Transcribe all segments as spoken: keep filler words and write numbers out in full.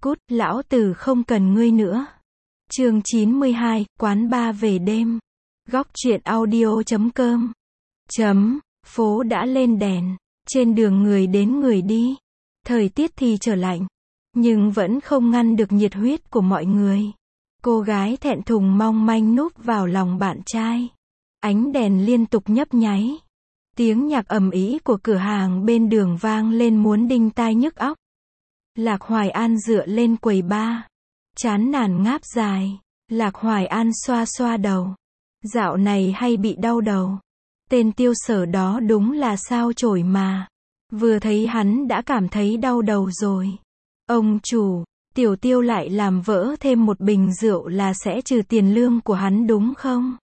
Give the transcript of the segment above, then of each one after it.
Cút, lão tử không cần ngươi nữa. Chương chín mươi hai, quán bar về đêm. Góc truyện audio chấm com. Chấm, phố đã lên đèn. Trên đường người đến người đi. Thời tiết thì trở lạnh. Nhưng vẫn không ngăn được nhiệt huyết của mọi người. Cô gái thẹn thùng mong manh núp vào lòng bạn trai. Ánh đèn liên tục nhấp nháy. Tiếng nhạc ầm ĩ của cửa hàng bên đường vang lên muốn đinh tai nhức óc. Lạc Hoài An dựa lên quầy bar. Chán nản ngáp dài. Lạc Hoài An xoa xoa đầu. Dạo này hay bị đau đầu. Tên Tiêu Sở đó đúng là sao chổi mà. Vừa thấy hắn đã cảm thấy đau đầu rồi. Ông chủ, Tiểu Tiêu lại làm vỡ thêm một bình rượu là sẽ trừ tiền lương của hắn đúng không?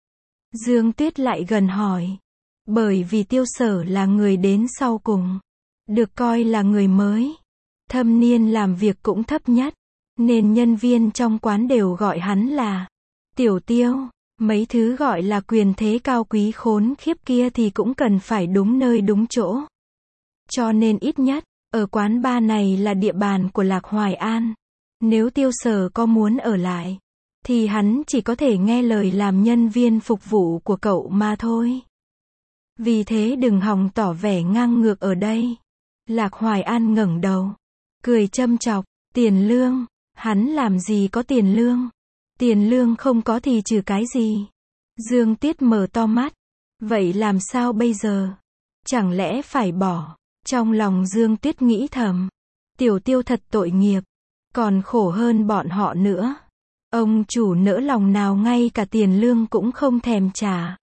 Dương Tuyết lại gần hỏi. Bởi vì Tiêu Sở là người đến sau cùng. Được coi là người mới. Thâm niên làm việc cũng thấp nhất. Nên nhân viên trong quán đều gọi hắn là Tiểu Tiêu. Mấy thứ gọi là quyền thế cao quý khốn khiếp kia thì cũng cần phải đúng nơi đúng chỗ. Cho nên ít nhất, ở quán bar này là địa bàn của Lạc Hoài An. Nếu Tiêu Sở có muốn ở lại, thì hắn chỉ có thể nghe lời làm nhân viên phục vụ của cậu mà thôi. Vì thế đừng hòng tỏ vẻ ngang ngược ở đây. Lạc Hoài An ngẩng đầu, cười châm chọc, tiền lương, hắn làm gì có tiền lương. Tiền lương không có thì trừ cái gì. Dương Tuyết mở to mắt. Vậy làm sao bây giờ? Chẳng lẽ phải bỏ? Trong lòng Dương Tuyết nghĩ thầm. Tiểu Tiêu thật tội nghiệp. Còn khổ hơn bọn họ nữa. Ông chủ nỡ lòng nào ngay cả tiền lương cũng không thèm trả.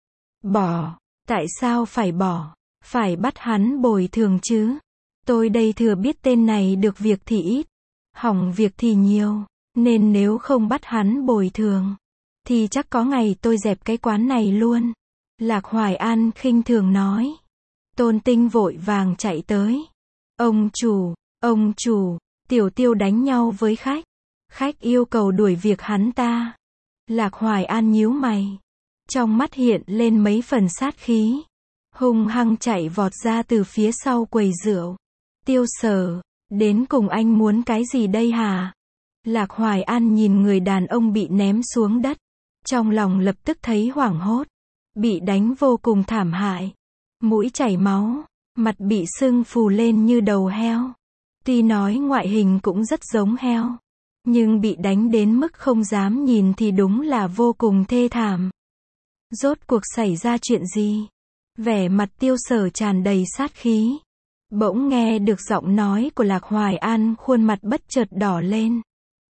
Bỏ. Tại sao phải bỏ? Phải bắt hắn bồi thường chứ. Tôi đây thừa biết tên này được việc thì ít. Hỏng việc thì nhiều. Nên nếu không bắt hắn bồi thường, thì chắc có ngày tôi dẹp cái quán này luôn. Lạc Hoài An khinh thường nói. Tôn Tinh vội vàng chạy tới. Ông chủ, ông chủ, Tiểu Tiêu đánh nhau với khách. Khách yêu cầu đuổi việc hắn ta. Lạc Hoài An nhíu mày. Trong mắt hiện lên mấy phần sát khí. Hung hăng chạy vọt ra từ phía sau quầy rượu. Tiêu Sở, đến cùng anh muốn cái gì đây hả? Lạc Hoài An nhìn người đàn ông bị ném xuống đất. Trong lòng lập tức thấy hoảng hốt. Bị đánh vô cùng thảm hại. Mũi chảy máu. Mặt bị sưng phù lên như đầu heo. Tuy nói ngoại hình cũng rất giống heo. Nhưng bị đánh đến mức không dám nhìn thì đúng là vô cùng thê thảm. Rốt cuộc xảy ra chuyện gì? Vẻ mặt Tiêu Sở tràn đầy sát khí. Bỗng nghe được giọng nói của Lạc Hoài An, khuôn mặt bất chợt đỏ lên.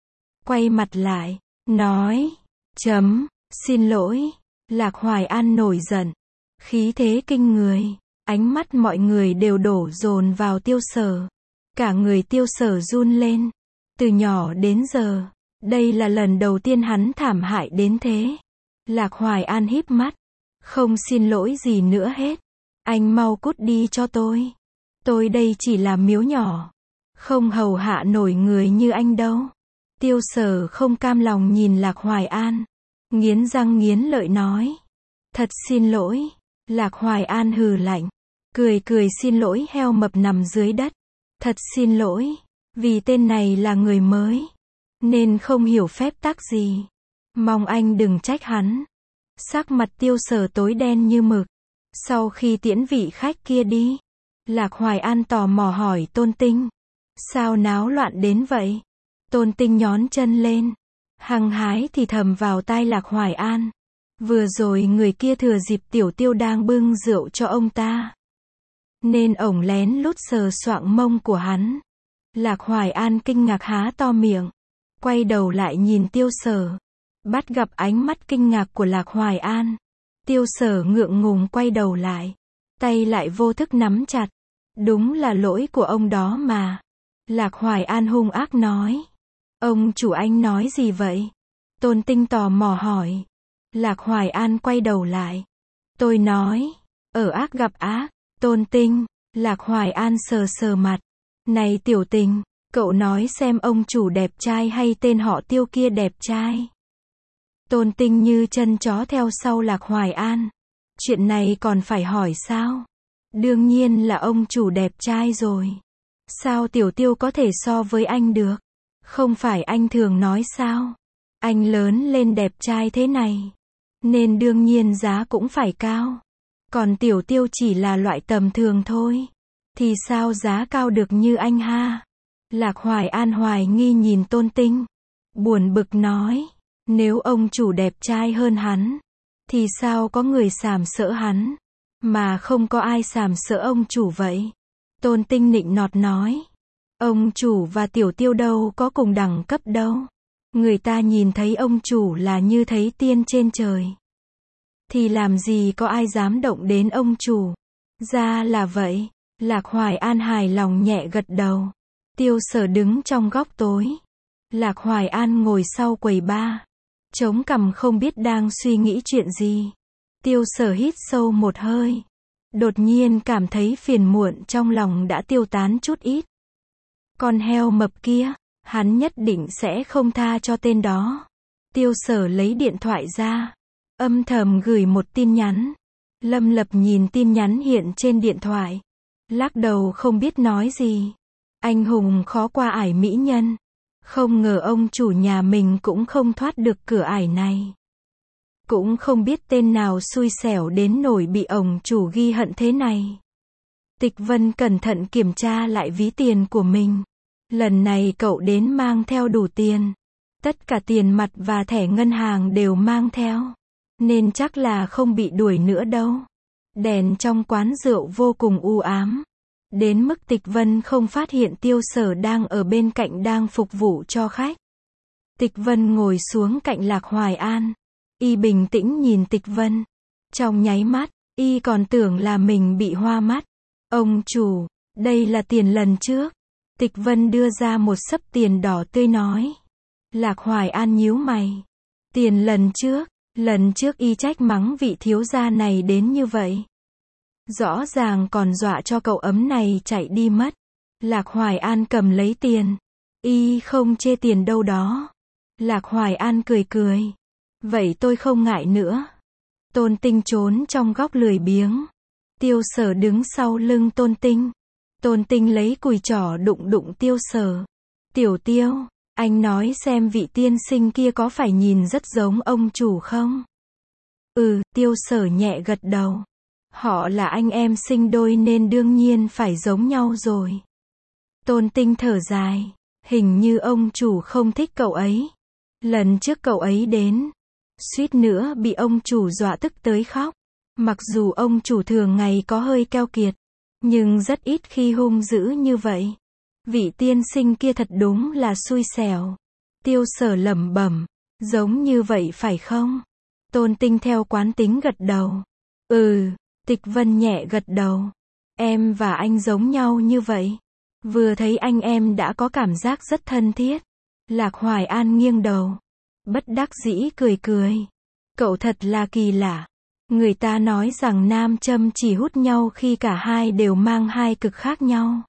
Quay mặt lại, nói, chấm, xin lỗi. Lạc Hoài An nổi giận, khí thế kinh người, ánh mắt mọi người đều đổ dồn vào Tiêu Sở. Cả người Tiêu Sở run lên. Từ nhỏ đến giờ, đây là lần đầu tiên hắn thảm hại đến thế. Lạc Hoài An híp mắt, không xin lỗi gì nữa hết. Anh mau cút đi cho tôi. Tôi đây chỉ là miếu nhỏ, không hầu hạ nổi người như anh đâu. Tiêu Sở không cam lòng nhìn Lạc Hoài An, nghiến răng nghiến lợi nói. Thật xin lỗi. Lạc Hoài An hừ lạnh, cười cười xin lỗi heo mập nằm dưới đất. Thật xin lỗi, vì tên này là người mới, nên không hiểu phép tắc gì. Mong anh đừng trách hắn. Sắc mặt Tiêu Sở tối đen như mực. Sau khi tiễn vị khách kia đi, Lạc Hoài An tò mò hỏi Tôn Tinh. Sao náo loạn đến vậy? Tôn Tinh nhón chân lên, hăng hái thì thầm vào tai Lạc Hoài An. Vừa rồi người kia thừa dịp Tiểu Tiêu đang bưng rượu cho ông ta, nên ổng lén lút sờ soạng mông của hắn. Lạc Hoài An kinh ngạc há to miệng, quay đầu lại nhìn Tiêu Sở. Bắt gặp ánh mắt kinh ngạc của Lạc Hoài An, Tiêu Sở ngượng ngùng quay đầu lại, tay lại vô thức nắm chặt. Đúng là lỗi của ông đó mà. Lạc Hoài An hung ác nói. Ông chủ anh nói gì vậy? Tôn Tinh tò mò hỏi. Lạc Hoài An quay đầu lại. Tôi nói, ở ác gặp ác. Tôn Tinh, Lạc Hoài An sờ sờ mặt. Này Tiểu Tình, cậu nói xem ông chủ đẹp trai hay tên họ Tiêu kia đẹp trai? Tôn Tinh như chân chó theo sau Lạc Hoài An. Chuyện này còn phải hỏi sao? Đương nhiên là ông chủ đẹp trai rồi. Sao Tiểu Tiêu có thể so với anh được? Không phải anh thường nói sao? Anh lớn lên đẹp trai thế này, nên đương nhiên giá cũng phải cao. Còn Tiểu Tiêu chỉ là loại tầm thường thôi. Thì sao giá cao được như anh ha? Lạc Hoài An hoài nghi nhìn Tôn Tinh. Buồn bực nói. Nếu ông chủ đẹp trai hơn hắn, thì sao có người sàm sỡ hắn, mà không có ai sàm sỡ ông chủ vậy? Tôn Tinh nịnh nọt nói. Ông chủ và Tiểu Tiêu đâu có cùng đẳng cấp đâu. Người ta nhìn thấy ông chủ là như thấy tiên trên trời. Thì làm gì có ai dám động đến ông chủ. Ra là vậy. Lạc Hoài An hài lòng nhẹ gật đầu. Tiêu Sở đứng trong góc tối. Lạc Hoài An ngồi sau quầy bar, chống cằm không biết đang suy nghĩ chuyện gì. Tiêu Sở hít sâu một hơi. Đột nhiên cảm thấy phiền muộn trong lòng đã tiêu tán chút ít. Con heo mập kia, hắn nhất định sẽ không tha cho tên đó. Tiêu Sở lấy điện thoại ra, âm thầm gửi một tin nhắn. Lâm Lập nhìn tin nhắn hiện trên điện thoại, lắc đầu không biết nói gì. Anh hùng khó qua ải mỹ nhân. Không ngờ ông chủ nhà mình cũng không thoát được cửa ải này. Cũng không biết tên nào xui xẻo đến nổi bị ông chủ ghi hận thế này. Tịch Vân cẩn thận kiểm tra lại ví tiền của mình. Lần này cậu đến mang theo đủ tiền. Tất cả tiền mặt và thẻ ngân hàng đều mang theo. Nên chắc là không bị đuổi nữa đâu. Đèn trong quán rượu vô cùng u ám. Đến mức Tịch Vân không phát hiện Tiêu Sở đang ở bên cạnh đang phục vụ cho khách. Tịch Vân ngồi xuống cạnh Lạc Hoài An. Y bình tĩnh nhìn Tịch Vân. Trong nháy mắt, Y còn tưởng là mình bị hoa mắt. Ông chủ, đây là tiền lần trước. Tịch Vân đưa ra một xấp tiền đỏ tươi nói. Lạc Hoài An nhíu mày. Tiền lần trước, lần trước Y trách mắng vị thiếu gia này đến như vậy. Rõ ràng còn dọa cho cậu ấm này chạy đi mất. Lạc Hoài An cầm lấy tiền. Y không chê tiền đâu đó. Lạc Hoài An cười cười. Vậy tôi không ngại nữa. Tôn Tinh trốn trong góc lười biếng. Tiêu Sở đứng sau lưng Tôn Tinh. Tôn Tinh lấy cùi trỏ đụng đụng Tiêu Sở. Tiểu Tiêu, anh nói xem vị tiên sinh kia có phải nhìn rất giống ông chủ không? Ừ, Tiêu Sở nhẹ gật đầu. Họ là anh em sinh đôi nên đương nhiên phải giống nhau rồi. Tôn Tinh thở dài. Hình như ông chủ không thích cậu ấy. Lần trước cậu ấy đến, suýt nữa bị ông chủ dọa tức tới khóc. Mặc dù ông chủ thường ngày có hơi keo kiệt, nhưng rất ít khi hung dữ như vậy. Vị tiên sinh kia thật đúng là xui xẻo. Tiêu Sở lẩm bẩm. Giống như vậy phải không? Tôn Tinh theo quán tính gật đầu. Ừ. Tịch Vân nhẹ gật đầu. Em và anh giống nhau như vậy. Vừa thấy anh em đã có cảm giác rất thân thiết. Lạc Hoài An nghiêng đầu. Bất đắc dĩ cười cười. Cậu thật là kỳ lạ. Người ta nói rằng nam châm chỉ hút nhau khi cả hai đều mang hai cực khác nhau.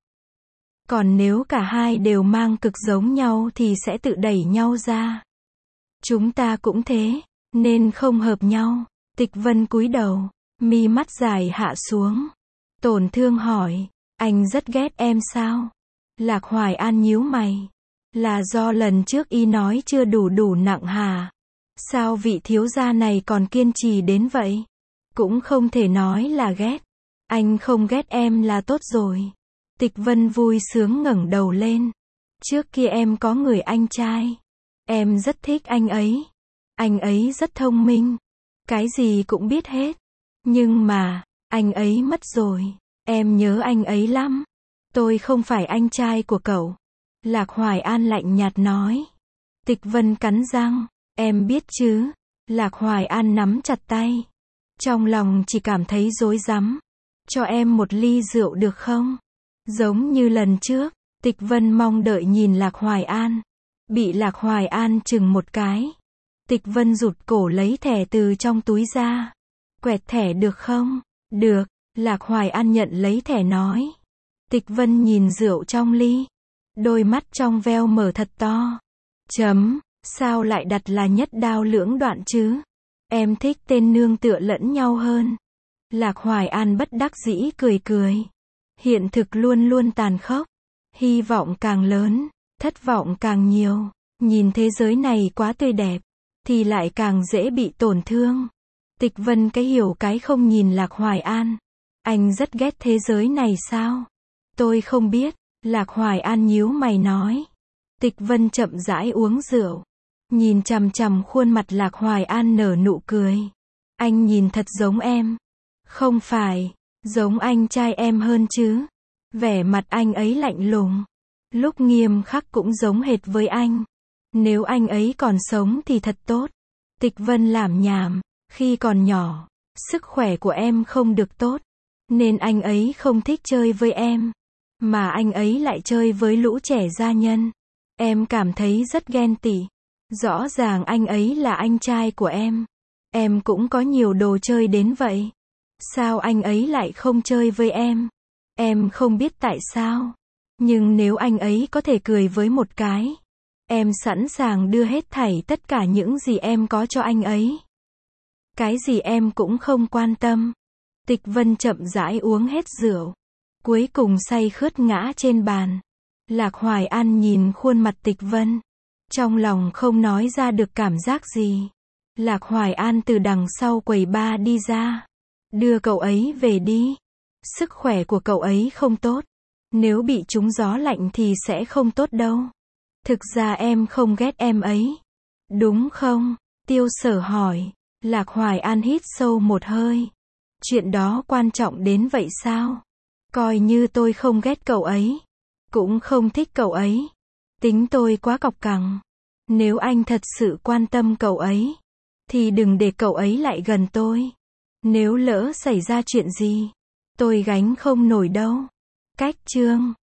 Còn nếu cả hai đều mang cực giống nhau thì sẽ tự đẩy nhau ra. Chúng ta cũng thế, nên không hợp nhau. Tịch Vân cúi đầu. Mi mắt dài hạ xuống. Tổn thương hỏi. Anh rất ghét em sao? Lạc Hoài An nhíu mày. Là do lần trước Y nói chưa đủ đủ nặng hả? Sao vị thiếu gia này còn kiên trì đến vậy? Cũng không thể nói là ghét. Anh không ghét em là tốt rồi. Tịch Vân vui sướng ngẩng đầu lên. Trước kia em có người anh trai. Em rất thích anh ấy. Anh ấy rất thông minh. Cái gì cũng biết hết. Nhưng mà, anh ấy mất rồi. Em nhớ anh ấy lắm. Tôi không phải anh trai của cậu. Lạc Hoài An lạnh nhạt nói. Tịch Vân cắn răng. Em biết chứ. Lạc Hoài An nắm chặt tay. Trong lòng chỉ cảm thấy rối rắm. Cho em một ly rượu được không? Giống như lần trước. Tịch Vân mong đợi nhìn Lạc Hoài An. Bị Lạc Hoài An chừng một cái. Tịch Vân rụt cổ lấy thẻ từ trong túi ra. Quẹt thẻ được không? Được. Lạc Hoài An nhận lấy thẻ nói. Tịch Vân nhìn rượu trong ly. Đôi mắt trong veo mở thật to. Chấm. Sao lại đặt là nhất đao lưỡng đoạn chứ? Em thích tên nương tựa lẫn nhau hơn. Lạc Hoài An bất đắc dĩ cười cười. Hiện thực luôn luôn tàn khốc. Hy vọng càng lớn, thất vọng càng nhiều. Nhìn thế giới này quá tươi đẹp, thì lại càng dễ bị tổn thương. Tịch Vân cái hiểu cái không nhìn Lạc Hoài An. Anh rất ghét thế giới này sao? Tôi không biết. Lạc Hoài An nhíu mày nói. Tịch Vân chậm rãi uống rượu. Nhìn chằm chằm khuôn mặt Lạc Hoài An nở nụ cười. Anh nhìn thật giống em. Không phải, giống anh trai em hơn chứ. Vẻ mặt anh ấy lạnh lùng. Lúc nghiêm khắc cũng giống hệt với anh. Nếu anh ấy còn sống thì thật tốt. Tịch Vân lảm nhảm. Khi còn nhỏ, sức khỏe của em không được tốt. Nên anh ấy không thích chơi với em. Mà anh ấy lại chơi với lũ trẻ gia nhân. Em cảm thấy rất ghen tị. Rõ ràng anh ấy là anh trai của em. Em cũng có nhiều đồ chơi đến vậy. Sao anh ấy lại không chơi với em? Em không biết tại sao. Nhưng nếu anh ấy có thể cười với một cái, em sẵn sàng đưa hết thảy tất cả những gì em có cho anh ấy. Cái gì em cũng không quan tâm. Tịch Vân chậm rãi uống hết rượu. Cuối cùng say khướt ngã trên bàn. Lạc Hoài An nhìn khuôn mặt Tịch Vân. Trong lòng không nói ra được cảm giác gì. Lạc Hoài An từ đằng sau quầy bar đi ra. Đưa cậu ấy về đi. Sức khỏe của cậu ấy không tốt. Nếu bị trúng gió lạnh thì sẽ không tốt đâu. Thực ra em không ghét em ấy. Đúng không? Tiêu Sở hỏi. Lạc Hoài An hít sâu một hơi. Chuyện đó quan trọng đến vậy sao? Coi như tôi không ghét cậu ấy. Cũng không thích cậu ấy. Tính tôi quá cọc cằn. Nếu anh thật sự quan tâm cậu ấy, thì đừng để cậu ấy lại gần tôi. Nếu lỡ xảy ra chuyện gì, tôi gánh không nổi đâu. Cách chương